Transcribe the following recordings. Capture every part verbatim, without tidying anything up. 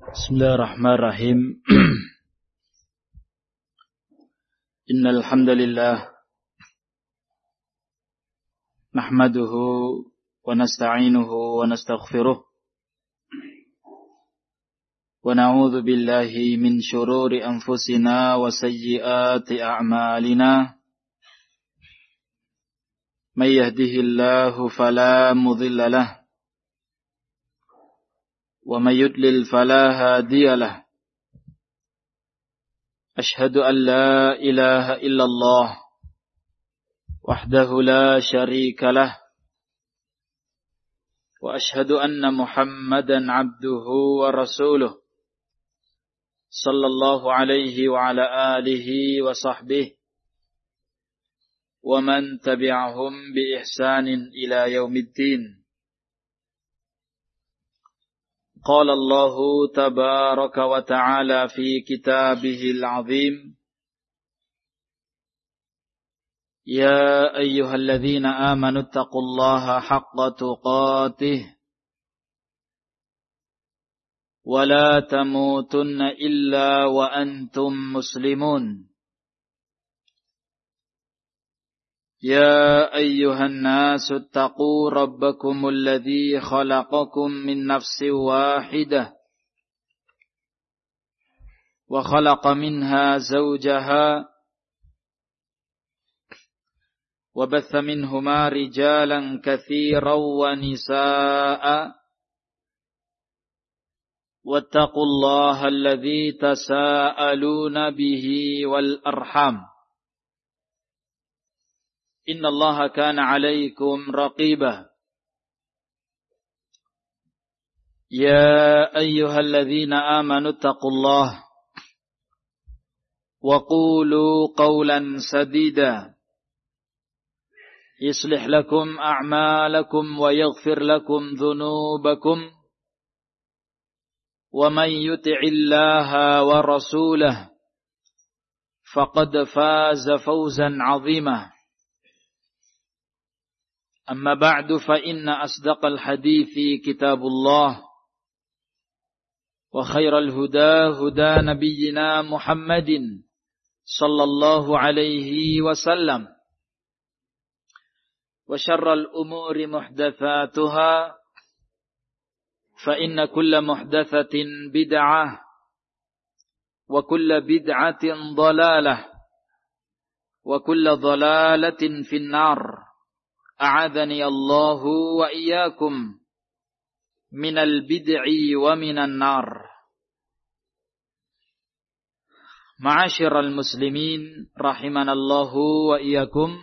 Bismillahirrahmanirrahim. Innal hamdalillah nahmaduhu wa nasta'inuhu wa nastaghfiruh wa na'udzu billahi min shururi anfusina wa sayyiati a'malina. May yahdihillahu fala mudilla lahu wa may yudlil fala hadiya lahu. Ashhadu an la ilaha illallah wahdahu la syarika lah wa ashhadu anna Muhammadan abduhu wa rasuluh sallallahu alaihi wa ala alihi wa sahbihi wa man tabi'ahum bi ihsanin ila yaumiddin. قال الله تبارك وتعالى في كتابه العظيم يا أيها الذين آمنوا اتقوا الله حق تقاته ولا تموتن إلا وأنتم مسلمون يا أيها الناس اتقوا ربكم الذي خلقكم من نفس واحدة وخلق منها زوجها وبث منهما رجالا كثيرا ونساء واتقوا الله الذي تساءلون به والأرحام إن الله كان عليكم رقيبا يا أيها الذين آمنوا اتقوا الله وقولوا قولا سديدا يصلح لكم أعمالكم ويغفر لكم ذنوبكم ومن يطع الله ورسوله فقد فاز فوزا عظيما. أما بعد فإن أصدق الحديث كتاب الله وخير الهدى هدى نبينا محمد صلى الله عليه وسلم وشر الأمور محدثاتها فإن كل محدثة بدعة وكل بدعة ضلالة وكل ضلالة في النار. A'adhani Allahu wa iyyakum minal bid'i wa minan nar. Ma'asyiral muslimin rahimanallahu wa iyyakum.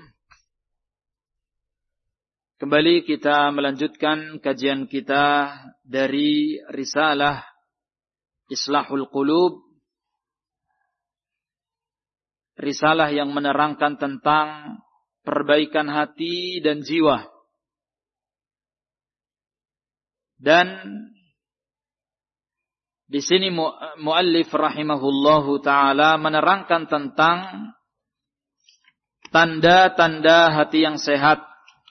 Kembali kita melanjutkan kajian kita dari risalah Islahul Qulub, risalah yang menerangkan tentang perbaikan hati dan jiwa. Dan di sini muallif rahimahullahu taala menerangkan tentang tanda-tanda hati yang sehat,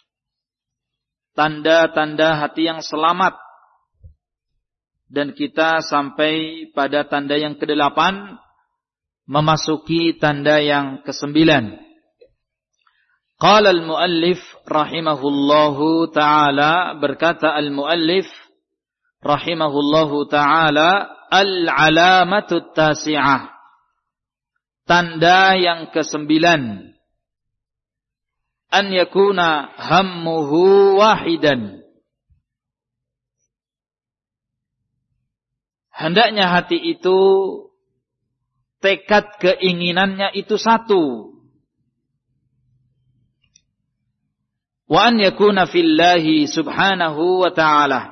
tanda-tanda hati yang selamat. Dan kita sampai pada tanda yang kedelapan, memasuki tanda yang kesembilan. Qala al-muallif rahimahullahu ta'ala, berkata al-muallif rahimahullahu ta'ala, al-alamatut tasi'ah, tanda yang kesembilan, an yakuna hammuhu wahidan, hendaknya hati itu tekad keinginannya itu satu. Wa an yakuna fillahi subhanahu wa ta'ala,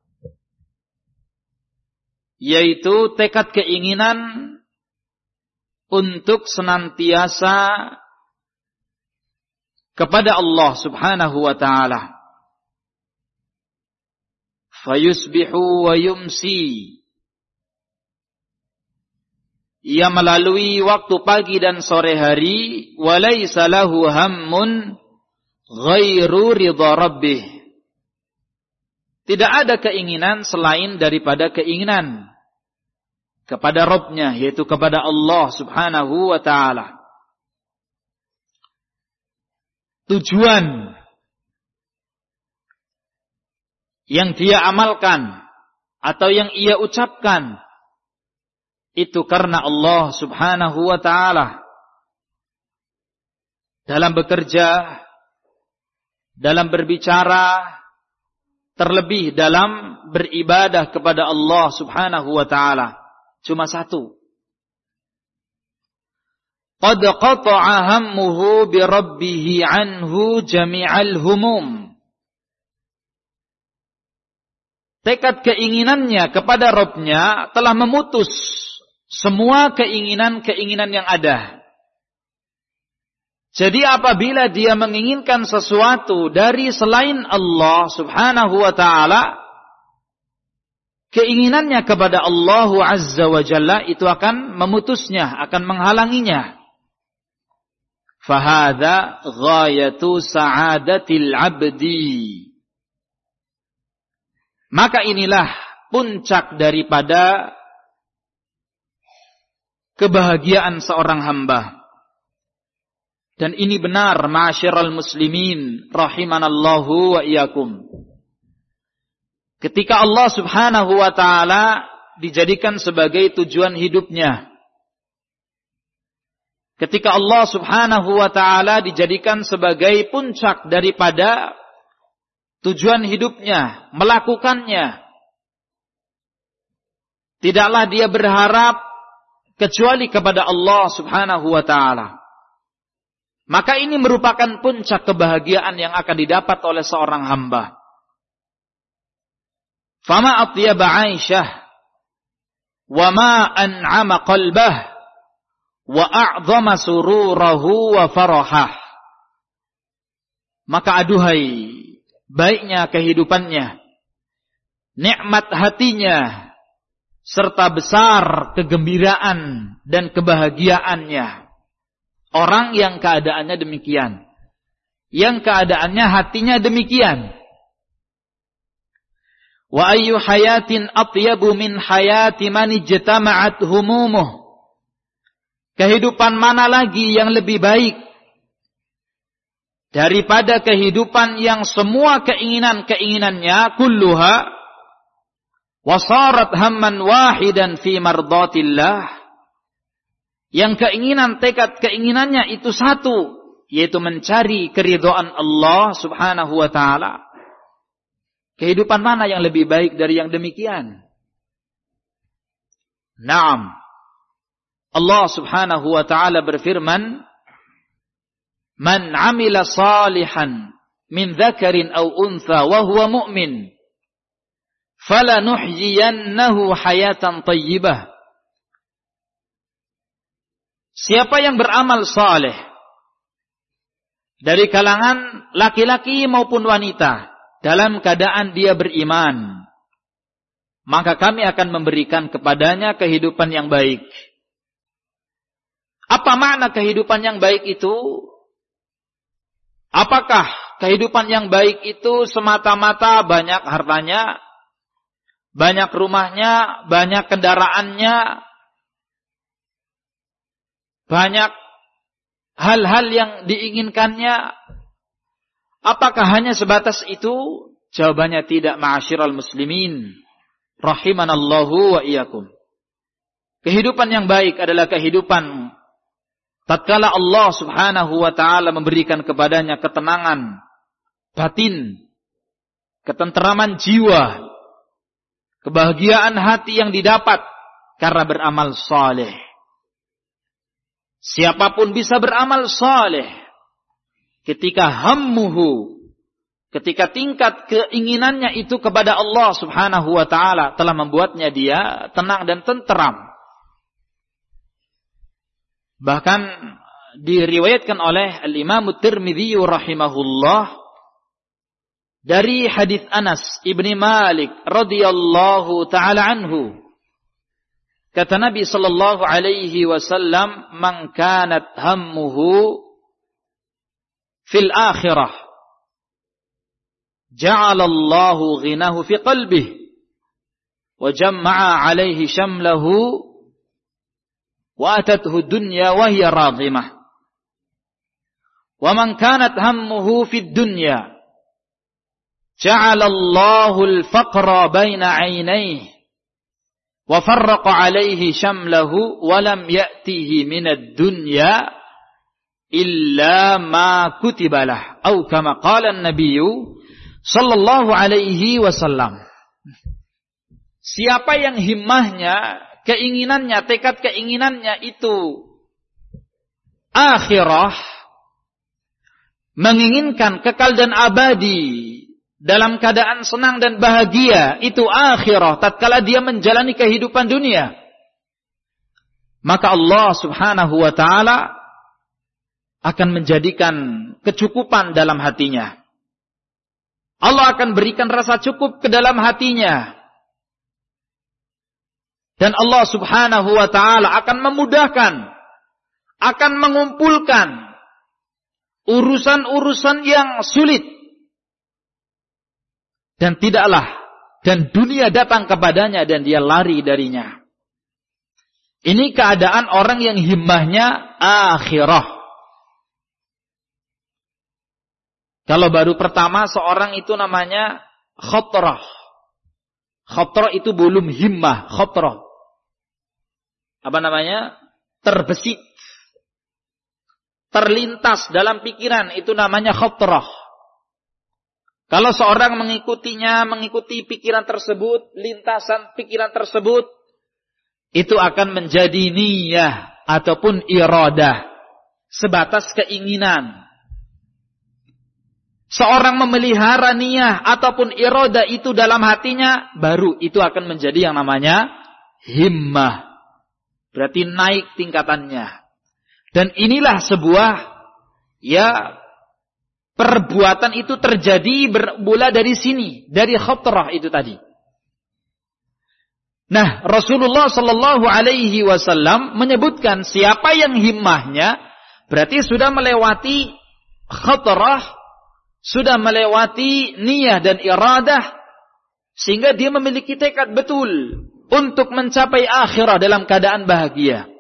yaitu tekad keinginan untuk senantiasa kepada Allah subhanahu wa ta'ala. Fayusbihu wa yumsi, ia melalui waktu pagi dan sore hari, walaysa lahu hammun ghairu ridha rabbih, tidak ada keinginan selain daripada keinginan kepada Rabbnya, yaitu kepada Allah subhanahu wa ta'ala. Tujuan yang dia amalkan atau yang ia ucapkan itu karena Allah subhanahu wa ta'ala. Dalam bekerja, dalam berbicara, terlebih dalam beribadah kepada Allah subhanahu wa ta'ala. Cuma satu. Qad qata'a hammuhu bi rabbih anhu jami'al humum. Tekad keinginannya kepada Rabbnya telah memutus semua keinginan-keinginan yang ada. Jadi apabila dia menginginkan sesuatu dari selain Allah subhanahu wa ta'ala, keinginannya kepada Allah azza wa jalla itu akan memutusnya, akan menghalanginya. Fahadha ghayatu sa'adatil abdi. Maka inilah puncak daripada kebahagiaan seorang hamba. Dan ini benar, ma'asyiral muslimin, rahimanallahu wa iyyakum. Ketika Allah subhanahu wa ta'ala dijadikan sebagai tujuan hidupnya. Ketika Allah subhanahu wa ta'ala dijadikan sebagai puncak daripada tujuan hidupnya, melakukannya. Tidaklah dia berharap kecuali kepada Allah subhanahu wa ta'ala. Maka ini merupakan puncak kebahagiaan yang akan didapat oleh seorang hamba. Fama atyaba 'aisyah wa ma an'ama qalbah wa a'zama sururahu wa farahah. Maka aduhai baiknya kehidupannya, nikmat hatinya, serta besar kegembiraan dan kebahagiaannya. Orang yang keadaannya demikian, yang keadaannya hatinya demikian. Wa ayyu hayatin atyabu min hayati man ijtama'at humumuh. Kehidupan mana lagi yang lebih baik daripada kehidupan yang semua keinginan-keinginannya kulluha wasarat hamman wahidan fi mardatillah. Yang keinginan, tekad keinginannya itu satu, yaitu mencari keridhaan Allah subhanahu wa ta'ala. Kehidupan mana yang lebih baik dari yang demikian? Naam. Allah subhanahu wa ta'ala berfirman, Man amila salihan min dzakarin aw untha wa huwa mu'min, falanuhyiyannahu hayatan thayyibah. Siapa yang beramal saleh dari kalangan laki-laki maupun wanita dalam keadaan dia beriman, maka kami akan memberikan kepadanya kehidupan yang baik. Apa makna kehidupan yang baik itu? Apakah kehidupan yang baik itu semata-mata banyak hartanya, banyak rumahnya, banyak kendaraannya, banyak hal-hal yang diinginkannya? Apakah hanya sebatas itu? Jawabannya tidak, ma'asyiral muslimin, rahimanallahu wa iyyakum. Kehidupan yang baik adalah kehidupan tatkala Allah subhanahu wa ta'ala memberikan kepadanya ketenangan batin, ketenteraman jiwa, kebahagiaan hati yang didapat karena beramal saleh. Siapapun bisa beramal saleh ketika hammuhu, ketika tingkat keinginannya itu kepada Allah subhanahu wa ta'ala telah membuatnya dia tenang dan tenteram. Bahkan diriwayatkan oleh Al-Imam At-Tirmidzi rahimahullah dari hadis Anas ibni Malik radhiyallahu ta'ala anhu. Kata Nabi sallallahu alaihi wasallam, "Man kanat hammuhu fil akhirah, ja'ala Allahu ghinahu fi qalbihi, wa jama'a alaihi shamlahu wa atathu dunya wa hiya radhimah. Wa man kanat hammuhu fid dunya ja'ala Allahu al-faqra baina 'ainayhi wa farraqa 'alayhi shamlahu wa lam ya'tihi minad dunya illa ma kutiba lah, atau kama qala an-nabiy sallallahu alaihi wasallam. Siapa yang himmahnya, keinginannya, tekad keinginannya itu akhirah, menginginkan kekal dan abadi dalam keadaan senang dan bahagia, itu akhirah tatkala dia menjalani kehidupan dunia, maka Allah Subhanahu wa taala akan menjadikan kecukupan dalam hatinya. Allah akan berikan rasa cukup ke dalam hatinya. Dan Allah Subhanahu wa taala akan memudahkan, akan mengumpulkan urusan-urusan yang sulit. Dan tidaklah, dan dunia datang kepadanya dan dia lari darinya. Ini keadaan orang yang himmahnya akhirah. Kalau baru pertama seorang itu namanya khotrah. Khotrah itu belum himmah, khotrah. Apa namanya? Terbesit. Terlintas dalam pikiran, itu namanya khotrah. Kalau seorang mengikutinya, mengikuti pikiran tersebut, lintasan pikiran tersebut, itu akan menjadi niyah ataupun iradah. Sebatas keinginan. Seorang memelihara niyah ataupun iroda itu dalam hatinya, baru itu akan menjadi yang namanya himmah. Berarti naik tingkatannya. Dan inilah sebuah, ya, perbuatan itu terjadi bermula dari sini, dari khotrah itu tadi. Nah, Rasulullah Sallallahu Alaihi Wasallam menyebutkan siapa yang himmahnya, berarti sudah melewati khotrah, sudah melewati niyah dan iradah, sehingga dia memiliki tekad betul untuk mencapai akhirah dalam keadaan bahagia.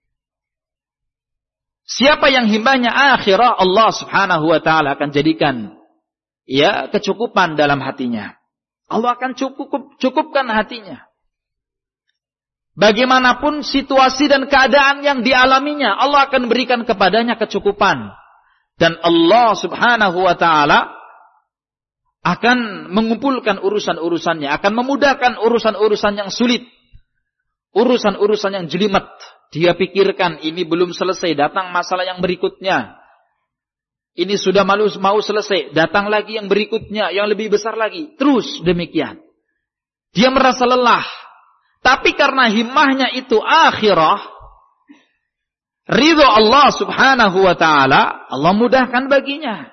Siapa yang himmahnya akhirah, Allah Subhanahu wa taala akan jadikan ya kecukupan dalam hatinya. Allah akan cukup cukupkan hatinya. Bagaimanapun situasi dan keadaan yang dialaminya, Allah akan berikan kepadanya kecukupan. Dan Allah Subhanahu wa taala akan mengumpulkan urusan-urusannya, akan memudahkan urusan-urusan yang sulit, urusan-urusan yang jelimet. Dia pikirkan ini belum selesai, datang masalah yang berikutnya. Ini sudah malu mau selesai, datang lagi yang berikutnya, yang lebih besar lagi. Terus demikian. Dia merasa lelah. Tapi karena himmahnya itu akhirah, ridho Allah Subhanahu wa taala, Allah mudahkan baginya.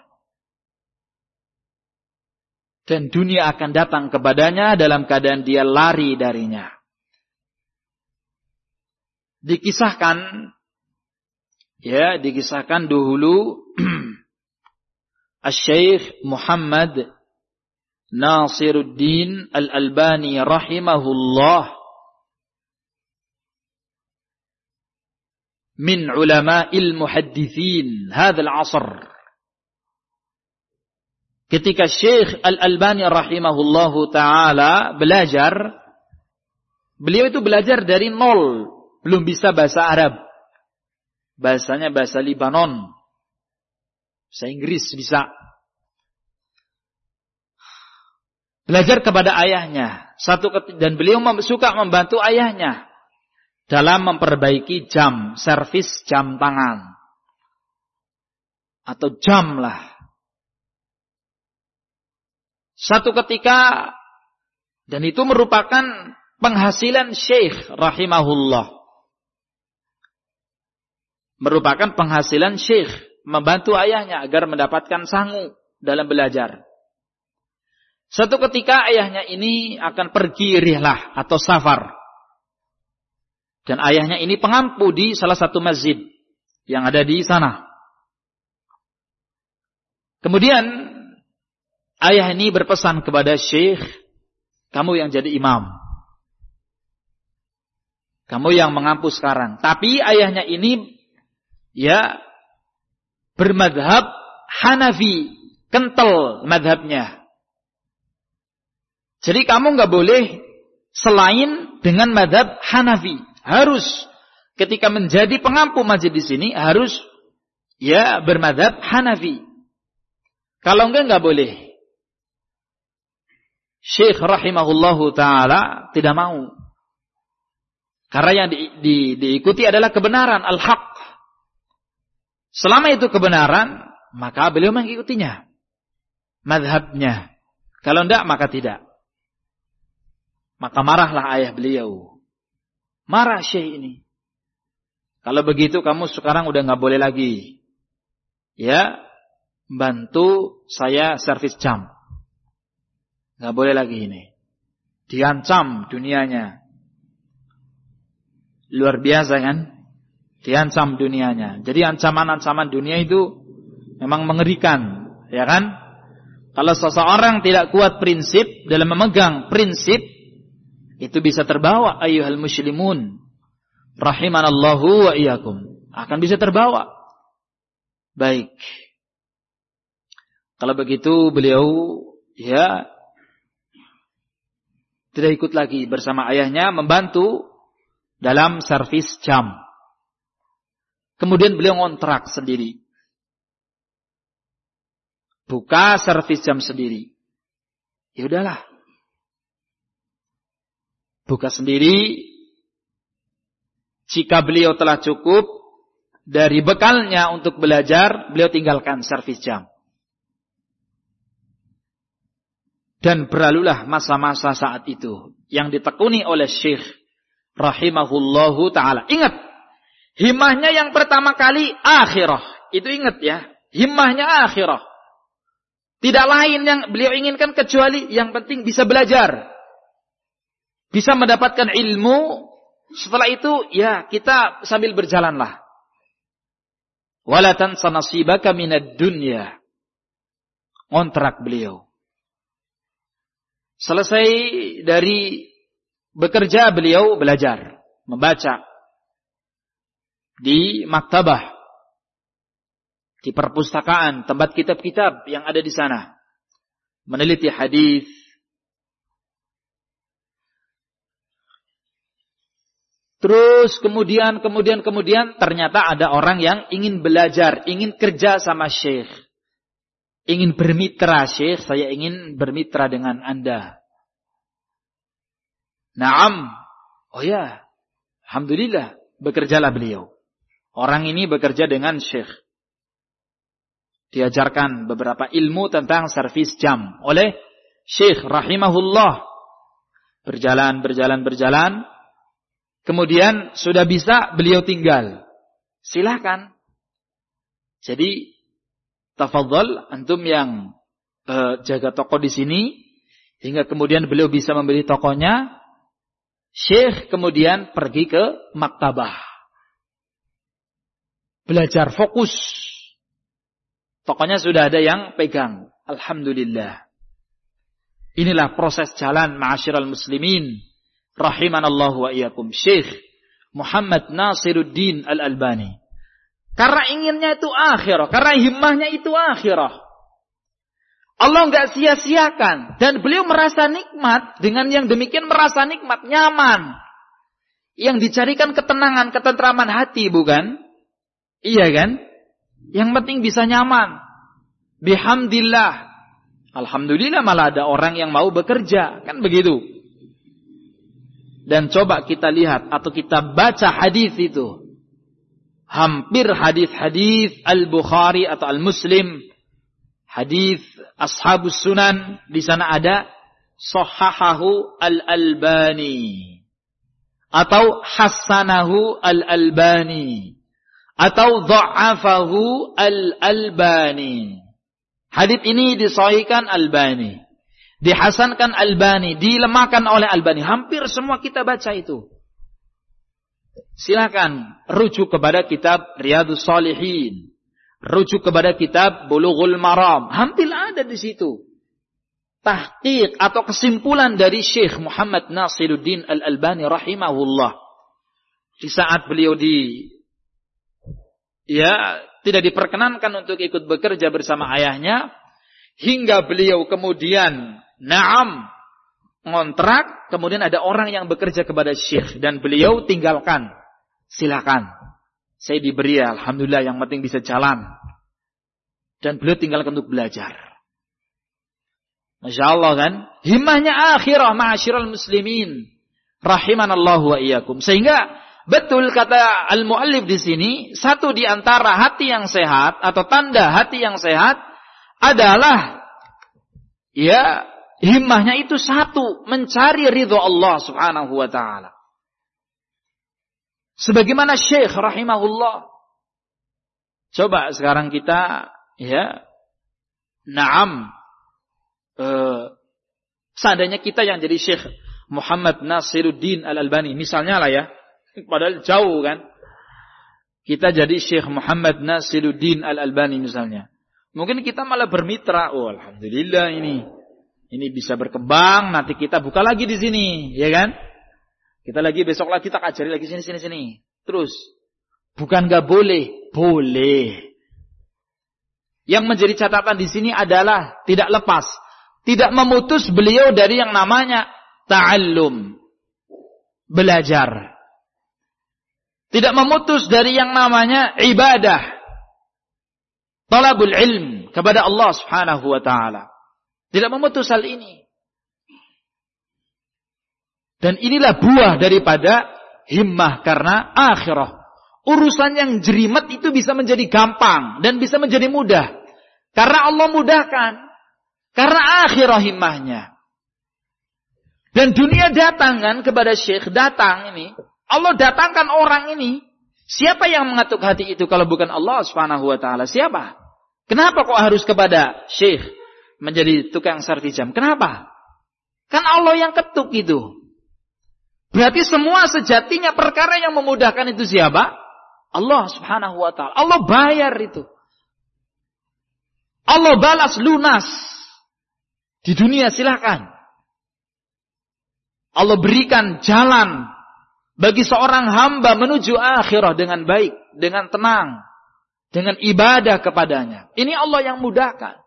Dan dunia akan datang kepadanya dalam keadaan dia lari darinya. Dikisahkan, ya, dikisahkan dahulu Asy-Syaikh Muhammad Nasiruddin Al-Albani rahimahullah min ulama'il muhaddithin hadzal 'asr. Ketika Syekh Al-Albani rahimahullahu taala belajar, beliau itu belajar dari nol, belum bisa bahasa Arab. Bahasanya bahasa Libanon. Bahasa Inggris bisa. Belajar kepada ayahnya. Satu dan beliau suka membantu ayahnya dalam memperbaiki jam, servis jam tangan. Atau jam lah. Satu ketika, dan itu merupakan penghasilan Syekh rahimahullah. Merupakan penghasilan Syekh, membantu ayahnya agar mendapatkan sangu dalam belajar. Satu ketika ayahnya ini akan pergi rihlah atau safar. Dan ayahnya ini pengampu di salah satu masjid yang ada di sana. Kemudian ayah ini berpesan kepada Syekh, kamu yang jadi imam. Kamu yang mengampu sekarang. Tapi ayahnya ini ya bermadhab Hanafi, kental madhabnya. Jadi kamu nggak boleh selain dengan madhab Hanafi. Harus ketika menjadi pengampu majelis ini harus ya bermadhab Hanafi. Kalau enggak nggak boleh. Syekh rahimahullahu taala tidak mau. Karena yang di, di, diikuti adalah kebenaran, al-haq. Selama itu kebenaran, maka beliau mengikutinya. Madhabnya. Kalau tidak, maka tidak. Maka marahlah ayah beliau. Marah syekh ini. Kalau begitu kamu sekarang udah nggak boleh lagi. Ya, bantu saya servis jam. Nggak boleh lagi ini. Diancam dunianya. Luar biasa kan? Diancam dunianya. Jadi ancaman-ancaman dunia itu memang mengerikan, ya kan? Kalau seseorang tidak kuat prinsip dalam memegang prinsip, itu bisa terbawa ayyuhal muslimun rahimanallahu wa iyyakum. Akan bisa terbawa. Baik. Kalau begitu beliau ya tidak ikut lagi bersama ayahnya membantu dalam servis jam. Kemudian beliau ngontrak sendiri. Buka servis jam sendiri. Ya udahlah. Buka sendiri. Jika beliau telah cukup dari bekalnya untuk belajar, beliau tinggalkan servis jam. Dan berlalulah masa-masa saat itu yang ditekuni oleh Syekh rahimahullahu ta'ala. Ingat, himmahnya yang pertama kali akhirah. Itu ingat ya, himmahnya akhirah. Tidak lain yang beliau inginkan kecuali yang penting bisa belajar. Bisa mendapatkan ilmu. Setelah itu ya kita sambil berjalanlah. Wala tansa nasibaka minad dunya. Kontrak beliau. Selesai dari bekerja beliau belajar, membaca di maktabah, di perpustakaan, tempat kitab-kitab yang ada di sana, meneliti hadis. Terus kemudian, kemudian, kemudian ternyata ada orang yang ingin belajar, ingin kerja sama Syekh, ingin bermitra Syekh, saya ingin bermitra dengan Anda. Naam. Oh ya. Alhamdulillah. Bekerjalah beliau. Orang ini bekerja dengan Syekh. Diajarkan beberapa ilmu tentang servis jam oleh Syekh rahimahullah. Berjalan, berjalan, berjalan. Kemudian sudah bisa beliau tinggal. Silakan. Jadi tafadhol antum yang uh, jaga toko di sini hingga kemudian beliau bisa membeli tokonya. Syekh kemudian pergi ke maktabah. Belajar fokus. Tokonya sudah ada yang pegang. Alhamdulillah. Inilah proses jalan ma'asyiral muslimin. Rahimanallahu wa iyyakum. Syekh Muhammad Nasiruddin Al-Albani. Karena inginnya itu akhirah. Karena himmahnya itu akhirah. Allah enggak sia-siakan. Dan beliau merasa nikmat. Dengan yang demikian merasa nikmat. Nyaman. Yang dicarikan ketenangan, ketentraman hati, bukan? Iya kan? Yang penting bisa nyaman. Bihamdillah. Alhamdulillah malah ada orang yang mau bekerja. Kan begitu. Dan coba kita lihat. Atau kita baca hadis itu. Hampir hadis-hadis Al-Bukhari atau Al-Muslim. Hadis Ashabus Sunan, di sana ada Sahahahu Al-Albani atau Hassanahu Al-Albani atau Dha'afahu Al-Albani. Hadis ini disahihkan Albani, dihasankan Albani, dilemahkan oleh Albani. Hampir semua kita baca itu. Silakan rujuk kepada kitab Riyadhus Shalihin. Rujuk kepada kitab Bulughul Maram. Hampir ada di situ. Tahqiq atau kesimpulan dari Syekh Muhammad Nasiruddin Al-Albani rahimahullah. di saat beliau di ya tidak diperkenankan untuk ikut bekerja bersama ayahnya, hingga beliau kemudian na'am ngontrak, kemudian ada orang yang bekerja kepada syekh dan beliau tinggalkan. Silakan. Saya diberi, alhamdulillah, yang penting bisa jalan. Dan beliau tinggalkan untuk belajar. Masya Allah kan? Himmahnya akhirah ma'asyiral muslimin. Rahimanallahu wa iyyakum. Sehingga betul kata al-muallif di sini, satu di antara hati yang sehat atau tanda hati yang sehat adalah ya himmahnya itu satu, mencari ridho Allah Subhanahu wa taala. Sebagaimana Syekh rahimahullah. Coba sekarang kita ya na'am eh, seandainya kita yang jadi Syekh Muhammad Nasiruddin Al-Albani misalnya lah ya, padahal jauh kan, kita jadi Syekh Muhammad Nasiruddin Al-Albani misalnya, mungkin kita malah bermitra. Oh alhamdulillah, ini ini bisa berkembang, nanti kita buka lagi di sini, ya kan? Kita lagi besok lagi tak ajari lagi sini sini sini. Terus bukan nggak boleh, boleh. Yang menjadi catatan di sini adalah tidak lepas, tidak memutus beliau dari yang namanya ta'allum, belajar. Tidak memutus dari yang namanya ibadah, talabul ilm kepada Allah Subhanahu wa taala. Tidak memutus hal ini. Dan inilah buah daripada himmah, karena akhirah. Urusan yang jerimet itu bisa menjadi gampang dan bisa menjadi mudah. Karena Allah mudahkan. Karena akhirah himmahnya. Dan dunia datang kan kepada syekh, datang ini. Allah datangkan orang ini. Siapa yang mengetuk hati itu kalau bukan Allah Subhanahu wa taala? Siapa? Kenapa kok harus kepada syekh menjadi tukang sartijam? Kenapa? Kan Allah yang ketuk itu. Berarti semua sejatinya perkara yang memudahkan itu siapa? Allah Subhanahu wa taala. Allah bayar itu. Allah balas lunas. Di dunia silakan. Allah berikan jalan bagi seorang hamba menuju akhirah dengan baik, dengan tenang, dengan ibadah kepadanya. Ini Allah yang mudahkan.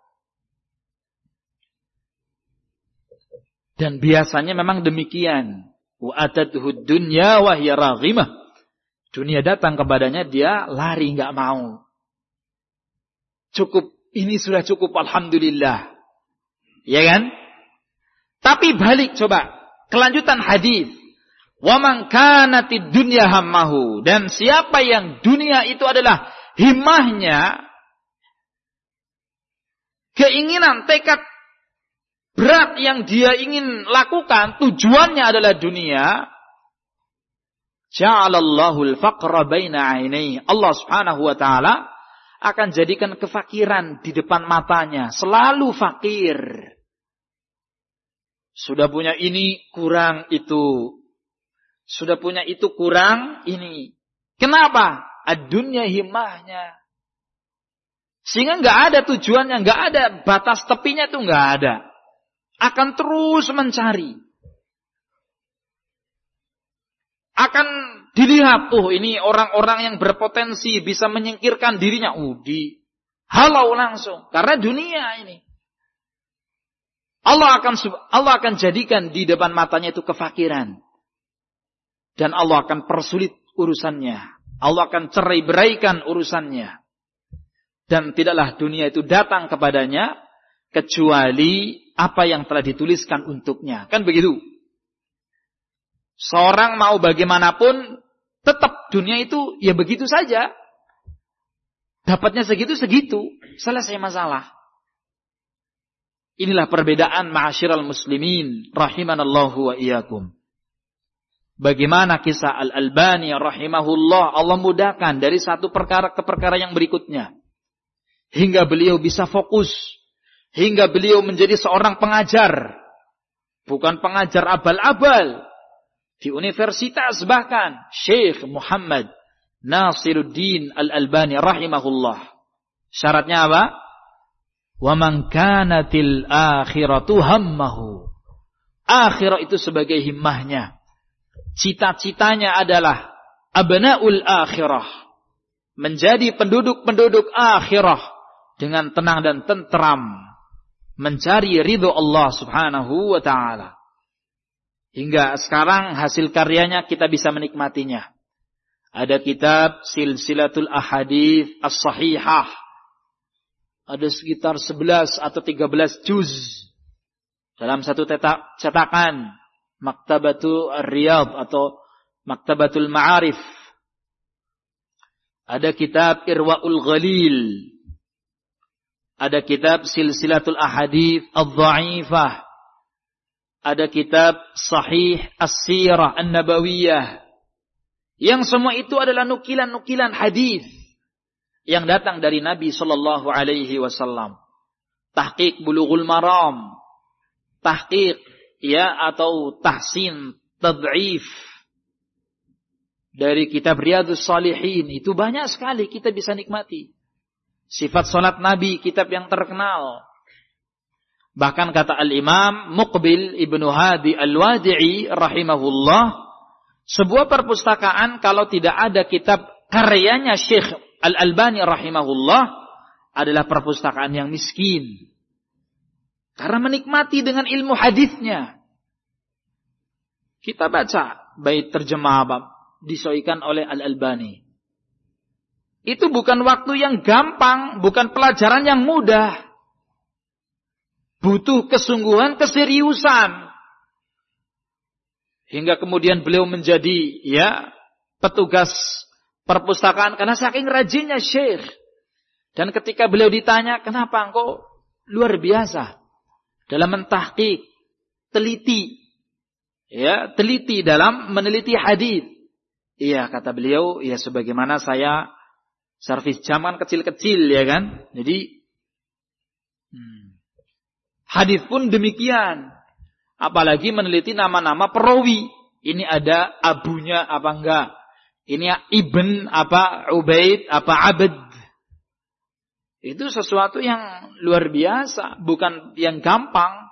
Dan biasanya memang demikian. Wa atatuhud dunya wa hiya raghimah. Dunia datang kepadanya, dia lari, enggak mau. Cukup, ini sudah cukup, alhamdulillah. Ya kan? Tapi balik coba, kelanjutan hadis. Wa man kanatid dunya hammahu, dan siapa yang dunia itu adalah himmahnya, keinginan, tekad berat yang dia ingin lakukan, tujuannya adalah dunia, ja'alallahu al-faqra baina 'ainaihi. Allah Subhanahu wa taala akan jadikan kefakiran di depan matanya, selalu fakir. Sudah punya ini kurang itu. Sudah punya itu kurang ini. Kenapa? Ad-dunya himmahnya. Sehingga enggak ada tujuannya, enggak ada batas tepinya, itu enggak ada. Akan terus mencari. Akan dilihat, oh ini orang-orang yang berpotensi bisa menyingkirkan dirinya. Oh, di halau langsung. Karena dunia ini. Allah akan Allah akan jadikan di depan matanya itu kefakiran. Dan Allah akan persulit urusannya. Allah akan cerai beraikan urusannya. Dan tidaklah dunia itu datang kepadanya kecuali apa yang telah dituliskan untuknya. Kan begitu. Seorang mau bagaimanapun, tetap dunia itu ya begitu saja. Dapatnya segitu-segitu. Selesai masalah. Inilah perbedaan ma'asyiral muslimin. Rahimanallahu wa iyyakum. Bagaimana kisah Al-Albani rahimahullah, Allah mudahkan dari satu perkara ke perkara yang berikutnya. Hingga beliau bisa fokus. Hingga beliau menjadi seorang pengajar. Bukan pengajar abal-abal. Di universitas bahkan. Syekh Muhammad Nasiruddin Al-Albani rahimahullah. Syaratnya apa? Wa man kanatil akhiratu hammahu. Akhirah itu sebagai himmahnya. Cita-citanya adalah abnaul akhirah, menjadi penduduk-penduduk akhirah dengan tenang dan tentram, mencari ridho Allah Subhanahu wa taala. Hingga sekarang hasil karyanya kita bisa menikmatinya. Ada kitab Silsilatul Ahadits As-Sahihah. Ada sekitar sebelas atau tiga belas juz dalam satu tetak, cetakan Maktabatul Riyadh atau Maktabatul Ma'arif. Ada kitab Irwaul Ghalil. Ada kitab Silsilatul Ahadits Adh-Dha'ifah. Ada kitab Sahih As-Sirah An-Nabawiyah. Yang semua itu adalah nukilan-nukilan hadis yang datang dari Nabi sallallahu alaihi wasallam. Tahqiq Bulughul Maram, tahqiq ya atau tahsin tad'if dari kitab Riyadhus Shalihin, itu banyak sekali kita bisa nikmati. Sifat salat Nabi, kitab yang terkenal. Bahkan kata Al-Imam Muqbil Ibnu Hadi Al-Wadi'i rahimahullah, sebuah perpustakaan kalau tidak ada kitab karyanya Syekh Al-Albani rahimahullah adalah perpustakaan yang miskin. Karena menikmati dengan ilmu hadisnya. Kita baca bait terjemah disoikan oleh Al-Albani. Itu bukan waktu yang gampang, bukan pelajaran yang mudah. Butuh kesungguhan, keseriusan. Hingga kemudian beliau menjadi ya petugas perpustakaan karena saking rajinnya Syekh. Dan ketika beliau ditanya, kenapa engkau luar biasa dalam mentahqiq, teliti, ya teliti dalam meneliti hadis. Iya, kata beliau, ya sebagaimana saya servis jaman kecil-kecil, ya kan. Jadi hmm, hadis pun demikian. Apalagi meneliti nama-nama perawi. Ini ada abunya apa enggak? Ini Ibn apa Ubaid apa Abd. Itu sesuatu yang luar biasa, bukan yang gampang.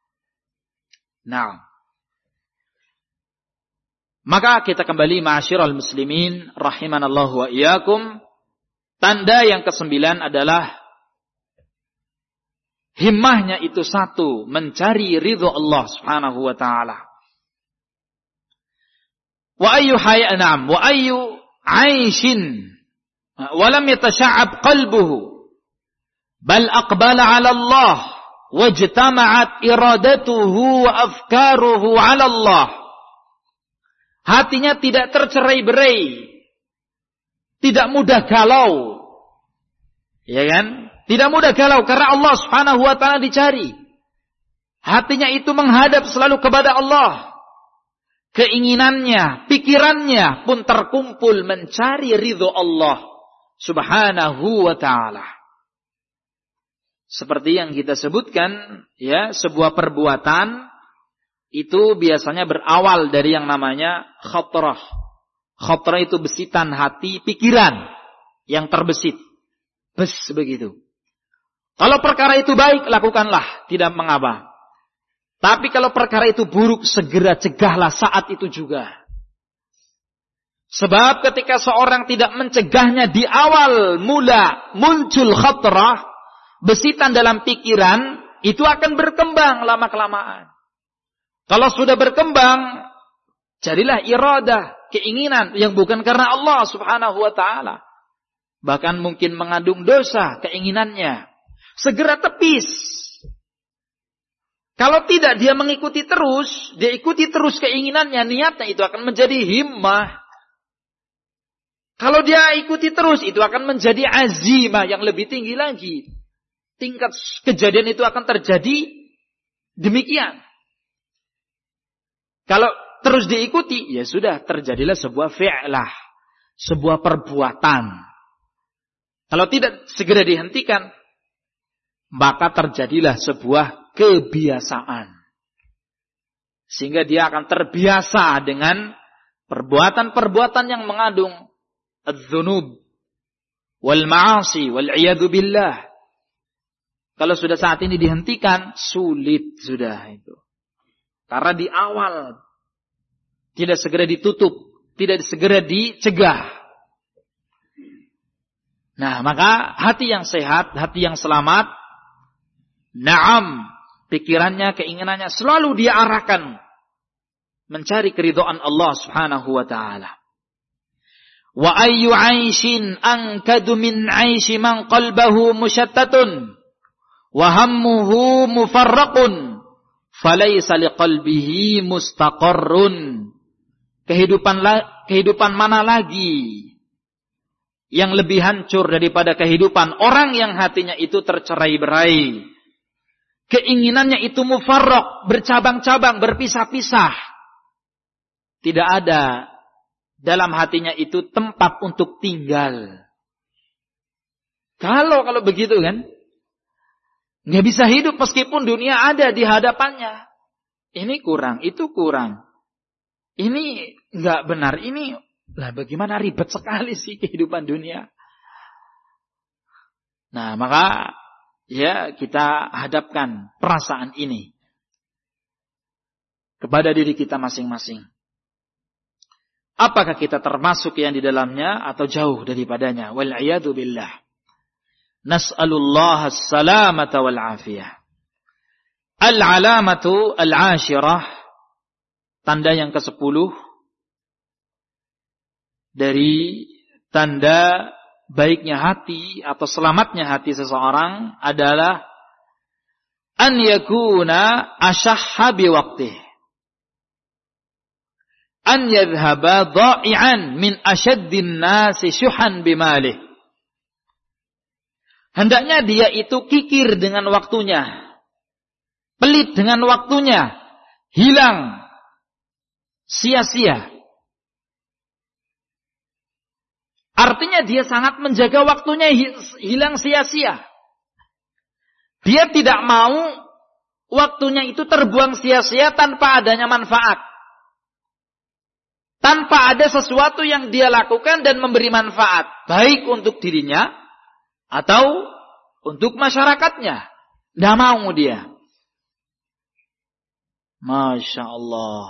Nah, maka kita kembali ma'asyiral muslimin rahimanallahu wa iyyakum. Tanda yang kesembilan adalah himmahnya itu satu, mencari ridho Allah Subhanahu wa taala. Wa ayyu hay'an wa ayyu 'aishin wa lam yatasha'ab qalbuhu bal aqbala 'ala Allah wajtama'at iradatuhu wa afkaruhu 'ala Allah. Hatinya tidak tercerai-berai, tidak mudah galau. Ya kan? Tidak mudah galau karena Allah Subhanahu wa taala dicari. Hatinya itu menghadap selalu kepada Allah. Keinginannya, pikirannya pun terkumpul mencari ridho Allah Subhanahu wa taala. Seperti yang kita sebutkan, ya, sebuah perbuatan itu biasanya berawal dari yang namanya khatrah. Khatrah itu besitan hati, pikiran yang terbesit. Bes begitu. Kalau perkara itu baik, lakukanlah, tidak mengapa. Tapi kalau perkara itu buruk, segera cegahlah saat itu juga. Sebab ketika seorang tidak mencegahnya di awal mula muncul khatrah, besitan dalam pikiran, itu akan berkembang lama-kelamaan. Kalau sudah berkembang, jadilah iradah, keinginan yang bukan karena Allah Subhanahu wa taala. Bahkan mungkin mengandung dosa keinginannya. Segera tepis. Kalau tidak dia mengikuti terus, dia ikuti terus keinginannya, niatnya itu akan menjadi himmah. Kalau dia ikuti terus, itu akan menjadi azimah yang lebih tinggi lagi. Tingkat kejadian itu akan terjadi demikian. Kalau terus diikuti, ya sudah, terjadilah sebuah fi'lah, sebuah perbuatan. Kalau tidak segera dihentikan, maka terjadilah sebuah kebiasaan. Sehingga dia akan terbiasa dengan perbuatan-perbuatan yang mengandung adz-dzunub wal ma'asi wal 'iyadzu billah. Kalau sudah saat ini dihentikan, sulit sudah itu. Karena di awal tidak segera ditutup, tidak segera dicegah. Nah, maka hati yang sehat, hati yang selamat, na'am, pikirannya, keinginannya selalu dia arahkan mencari keridhaan Allah Subhanahu wa taala. Wa ayyu 'aishin ankadu min 'aishi man qalbahu musyattatun wa hammuhu mufarraqun falaysa liqalbihi mustaqarrun. Kehidupan la, kehidupan mana lagi yang lebih hancur daripada kehidupan orang yang hatinya itu tercerai-berai. Keinginannya itu mufarraq, bercabang-cabang, berpisah-pisah. Tidak ada dalam hatinya itu tempat untuk tinggal. Kalau kalau begitu kan, nggak bisa hidup meskipun dunia ada di hadapannya. Ini kurang, itu kurang. Ini nggak benar, ini lah bagaimana ribet sekali sih kehidupan dunia. Nah, maka ya kita hadapkan perasaan ini kepada diri kita masing-masing. Apakah kita termasuk yang di dalamnya atau jauh daripadanya? Wal'iyadu billah. Nas'alullah as-salamata wal-afiyah. Al-alamatu al-ashirah. Tanda yang kesepuluh. Dari tanda baiknya hati atau selamatnya hati seseorang adalah an yakuna ashahha biwaqtih. An yadhhaba dha'i'an min asyaddin nasi syuhan bimalih. Hendaknya dia itu kikir dengan waktunya, pelit dengan waktunya, hilang, sia-sia. Artinya dia sangat menjaga waktunya hilang sia-sia. Dia tidak mau waktunya itu terbuang sia-sia tanpa adanya manfaat. Tanpa ada sesuatu yang dia lakukan dan memberi manfaat. Baik untuk dirinya atau untuk masyarakatnya. Tidak mau dia. Masya Allah.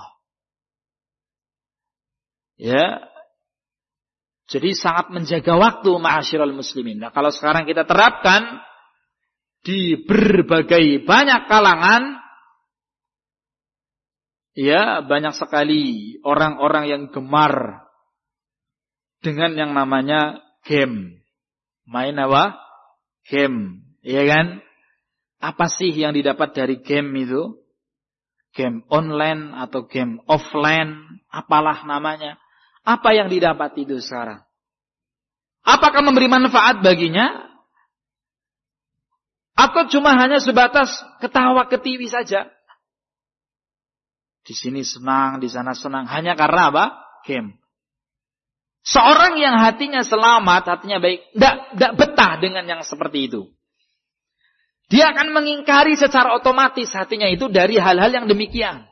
Ya. Jadi sangat menjaga waktu ma'asyiral muslimin. Nah, kalau sekarang kita terapkan di berbagai banyak kalangan, ya, banyak sekali orang-orang yang gemar dengan yang namanya game. Main apa? Game. Iya kan? Apa sih yang didapat dari game itu? Game online atau game offline, apalah namanya. Apa yang didapat itu sekarang? Apakah memberi manfaat baginya? Atau cuma hanya sebatas ketawa ketiwi saja? Di sini senang, di sana senang. Hanya karena apa? Game. Seorang yang hatinya selamat, hatinya baik, tidak betah dengan yang seperti itu. Dia akan mengingkari secara otomatis hatinya itu dari hal-hal yang demikian.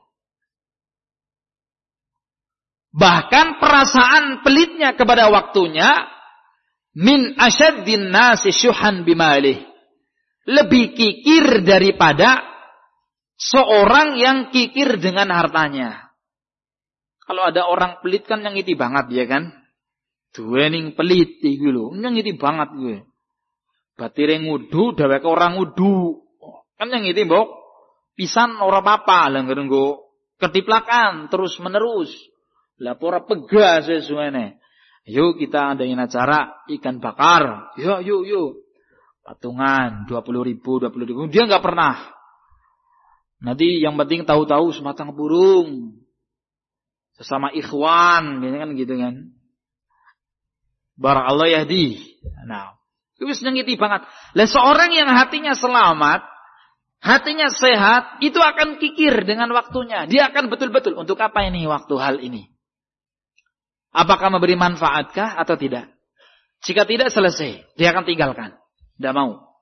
Bahkan perasaan pelitnya kepada waktunya, min asyaddin nasi syuhan bimalih. Lebih kikir daripada seorang yang kikir dengan hartanya. Kalau ada orang pelit kan yang ngiti banget ya kan. Duwening pelit iki lho, yang ngiti banget gue. Batire ngudu dheweke orang ngudu. Kan yang ngiti mbok pisan ora apa-apa lah nggo ketiplakan terus menerus. Lah ora pegas sesuene. Yuk kita adain acara ikan bakar. Yuk yuk yuk. Patungan dua puluh ribu, dua puluh ribu. Dia enggak pernah. Nanti yang penting tahu-tahu sematang burung. Sesama ikhwan, kan gitu kan. Barakallahu yahdi. Nah, itu nyengiti banget. Lah seorang yang hatinya selamat, hatinya sehat, itu akan kikir dengan waktunya. Dia akan betul-betul untuk apa ini waktu hal ini. Apakah memberi manfaatkah atau tidak? Jika tidak selesai, dia akan tinggalkan. Tidak mau.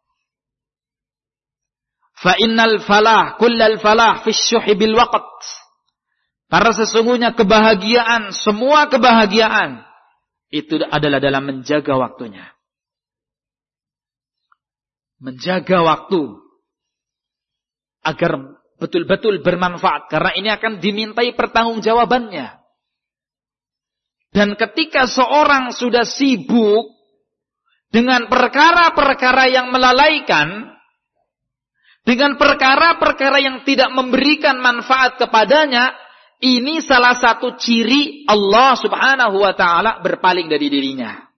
Fa innal falah kullal falah fi syuhi bil waqt. Karena sesungguhnya kebahagiaan, semua kebahagiaan itu adalah dalam menjaga waktunya. Menjaga waktu agar betul-betul bermanfaat, karena ini akan dimintai pertanggungjawabannya. Dan ketika seorang sudah sibuk dengan perkara-perkara yang melalaikan, dengan perkara-perkara yang tidak memberikan manfaat kepadanya, ini salah satu ciri Allah Subhanahu wa ta'ala berpaling dari dirinya.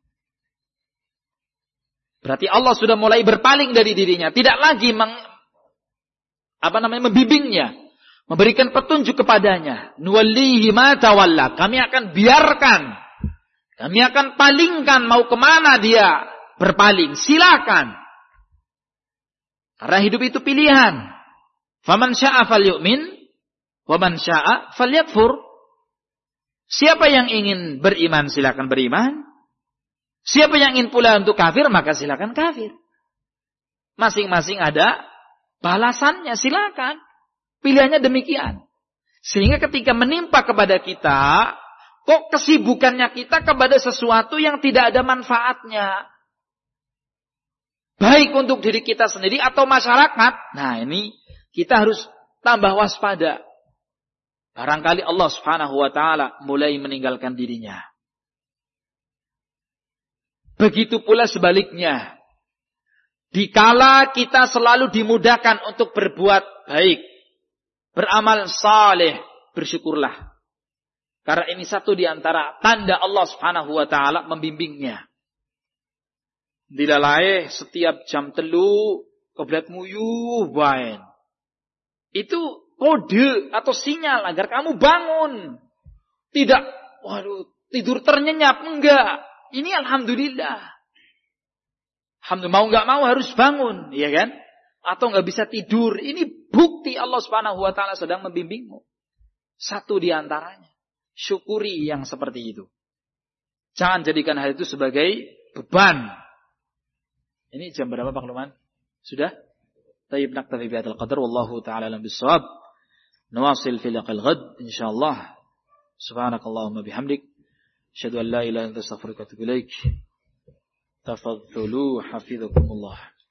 Berarti Allah sudah mulai berpaling dari dirinya. Tidak lagi meng, apa namanya, membimbingnya. Memberikan petunjuk kepadanya. Nuwallihi ma tawalla. Kami akan biarkan. Kami akan palingkan mau kemana dia berpaling. Silakan. Karena hidup itu pilihan. Faman sya'a falyu'min. Waman sya'a falyakfur. Siapa yang ingin beriman silakan beriman. Siapa yang ingin pula untuk kafir, maka silakan kafir. Masing-masing ada balasannya, silakan. Pilihannya demikian. Sehingga ketika menimpa kepada kita, kok kesibukannya kita kepada sesuatu yang tidak ada manfaatnya. Baik untuk diri kita sendiri atau masyarakat. Nah ini kita harus tambah waspada. Barangkali Allah Subhanahu wa ta'ala mulai meninggalkan dirinya. Begitu pula sebaliknya. Dikala kita selalu dimudahkan untuk berbuat baik, beramal saleh, bersyukurlah. Karena ini satu di antara tanda Allah Subhanahu wa ta'ala membimbingnya. Dilalai setiap jam telu keblat muyuh bain. Itu kode atau sinyal agar kamu bangun. Tidak, waduh, tidur ternyenyap, enggak. Ini alhamdulillah. Alhamdulillah, mau enggak mau harus bangun, ya kan? Atau enggak bisa tidur. Ini bukti Allah Subhanahu wa ta'ala sedang membimbingmu. Satu di antaranya. Syukuri yang seperti itu. Jangan jadikan hal itu sebagai beban. Ini jam berapa Pak Luman? Sudah? Tayyib naktafi bihadzal qadar wallahu ta'ala alam bissawab. Nawasil fil liqa'il ghad insyaallah. Subhanakallahumma bihamdik asyhadu an la ilaha illa anta astaghfiruka wa atubu ilaik. Tafadhalu hafizakumullah.